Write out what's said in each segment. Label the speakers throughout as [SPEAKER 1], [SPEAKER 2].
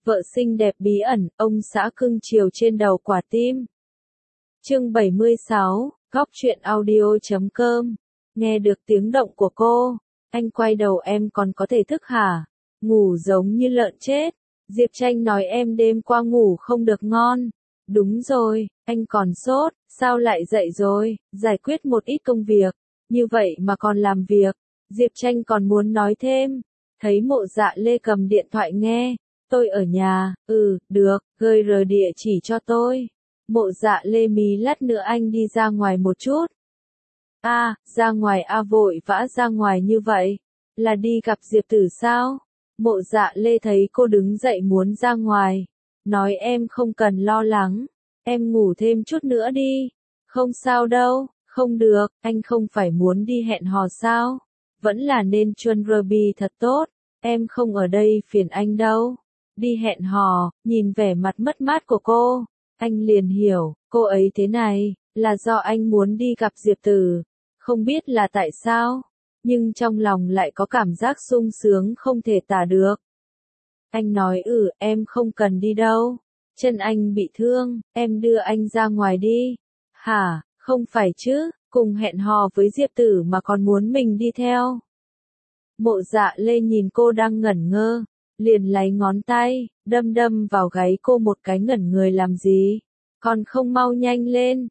[SPEAKER 1] Vợ xinh đẹp bí ẩn, ông xã cưng chiều trên đầu quả tim. Chương 76, góc truyện audio.com. Nghe được tiếng động của cô, anh quay đầu, em còn có thể thức hả? Ngủ giống như lợn chết. Diệp Tranh nói em đêm qua ngủ không được ngon. Đúng rồi, anh còn sốt, sao lại dậy rồi, giải quyết một ít công việc. Như vậy mà còn làm việc. Diệp Tranh còn muốn nói thêm. Thấy Mộ Dạ Lê cầm điện thoại nghe. Tôi ở nhà, được, gửi địa chỉ cho tôi. Mộ Dạ Lê mí lát nữa anh đi ra ngoài một chút. Ra ngoài vội vã ra ngoài như vậy. Là đi gặp Diệp Tử sao? Mộ Dạ Lê thấy cô đứng dậy muốn ra ngoài. Nói em không cần lo lắng. Em ngủ thêm chút nữa đi. Không sao đâu, không được, anh không phải muốn đi hẹn hò sao? Vẫn là nên chuẩn bị thật tốt. Em không ở đây phiền anh đâu. Đi hẹn hò, nhìn vẻ mặt mất mát của cô, anh liền hiểu, cô ấy thế này, là do anh muốn đi gặp Diệp Tử. Không biết là tại sao, nhưng trong lòng lại có cảm giác sung sướng không thể tả được. Anh nói em không cần đi đâu. Chân anh bị thương, em đưa anh ra ngoài đi. Hả, không phải chứ, cùng hẹn hò với Diệp Tử mà còn muốn mình đi theo. Mộ Dạ Lê nhìn cô đang ngẩn ngơ, liền lấy ngón tay, đâm vào gáy cô một cái. Ngẩn người làm gì? Còn không mau nhanh lên.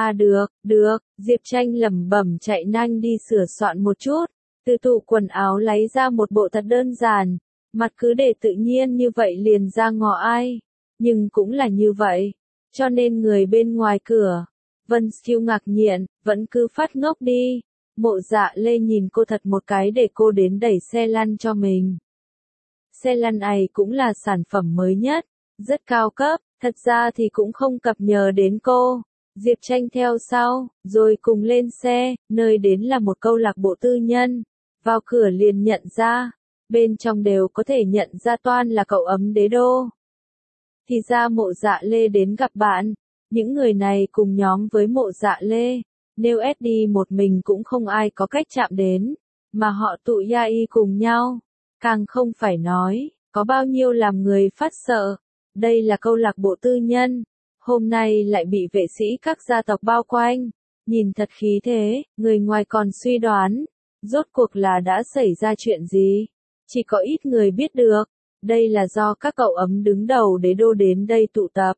[SPEAKER 1] Được, Diệp Tranh lẩm bẩm chạy nhanh đi sửa soạn một chút. Từ tủ quần áo lấy ra một bộ thật đơn giản, mặt cứ để tự nhiên như vậy liền ra ngõ ai. Nhưng cũng là như vậy, cho nên người bên ngoài cửa, Vân Siêu ngạc nhiên, vẫn cứ phát ngốc đi. Mộ Dạ Lê nhìn cô thật một cái để cô đến đẩy xe lăn cho mình. Xe lăn này cũng là sản phẩm mới nhất, rất cao cấp, thật ra thì cũng không cập nhờ đến cô. Diệp Tranh theo sau, rồi cùng lên xe, nơi đến là một câu lạc bộ tư nhân. Vào cửa liền nhận ra, bên trong đều có thể nhận ra toan là cậu ấm đế đô. Thì ra Mộ Dạ Lê đến gặp bạn, những người này cùng nhóm với Mộ Dạ Lê, nếu SD một mình cũng không ai có cách chạm đến, mà họ tụ yai cùng nhau. Càng không phải nói, có bao nhiêu làm người phát sợ. Đây là câu lạc bộ tư nhân, hôm nay lại bị vệ sĩ các gia tộc bao quanh. Nhìn thật khí thế, người ngoài còn suy đoán, rốt cuộc là đã xảy ra chuyện gì. Chỉ có ít người biết được, đây là do các cậu ấm đứng đầu đế đô đến đây tụ tập.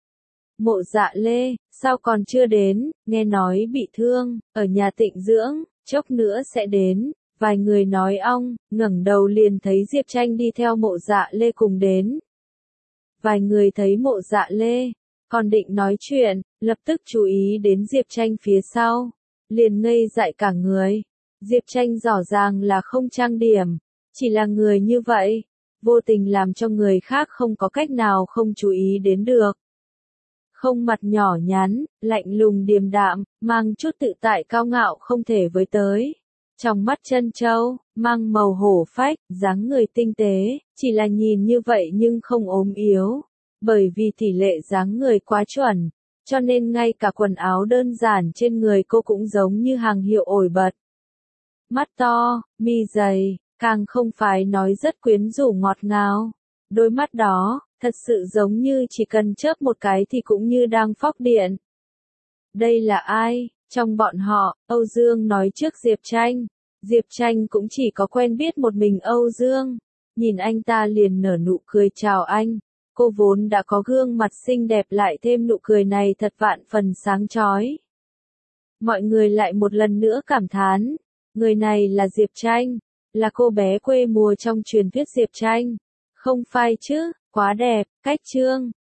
[SPEAKER 1] Mộ Dạ Lê, sao còn chưa đến, nghe nói bị thương, ở nhà tịnh dưỡng, chốc nữa sẽ đến. Vài người nói ong, ngẩng đầu liền thấy Diệp Tranh đi theo Mộ Dạ Lê cùng đến. Vài người thấy Mộ Dạ Lê, còn định nói chuyện, lập tức chú ý đến Diệp Tranh phía sau, liền ngây dại cả người. Diệp Tranh rõ ràng là không trang điểm, chỉ là người như vậy, vô tình làm cho người khác không có cách nào không chú ý đến được. Không mặt nhỏ nhắn, lạnh lùng điềm đạm, mang chút tự tại cao ngạo không thể với tới. Trong mắt chân châu, mang màu hổ phách, dáng người tinh tế, chỉ là nhìn như vậy nhưng không ốm yếu. Bởi vì tỷ lệ dáng người quá chuẩn, cho nên ngay cả quần áo đơn giản trên người cô cũng giống như hàng hiệu ổi bật. Mắt to, mi dày, càng không phải nói rất quyến rũ ngọt ngào. Đôi mắt đó, thật sự giống như chỉ cần chớp một cái thì cũng như đang phóc điện. Đây là ai? Trong bọn họ, Âu Dương nói trước Diệp Tranh. Diệp Tranh cũng chỉ có quen biết một mình Âu Dương. Nhìn anh ta liền nở nụ cười chào anh. Cô vốn đã có gương mặt xinh đẹp lại thêm nụ cười này thật vạn phần sáng chói. Mọi người lại một lần nữa cảm thán. Người này là Diệp Tranh. Là cô bé quê mùa trong truyền thuyết Diệp Tranh. Không phải chứ, quá đẹp, cách trương,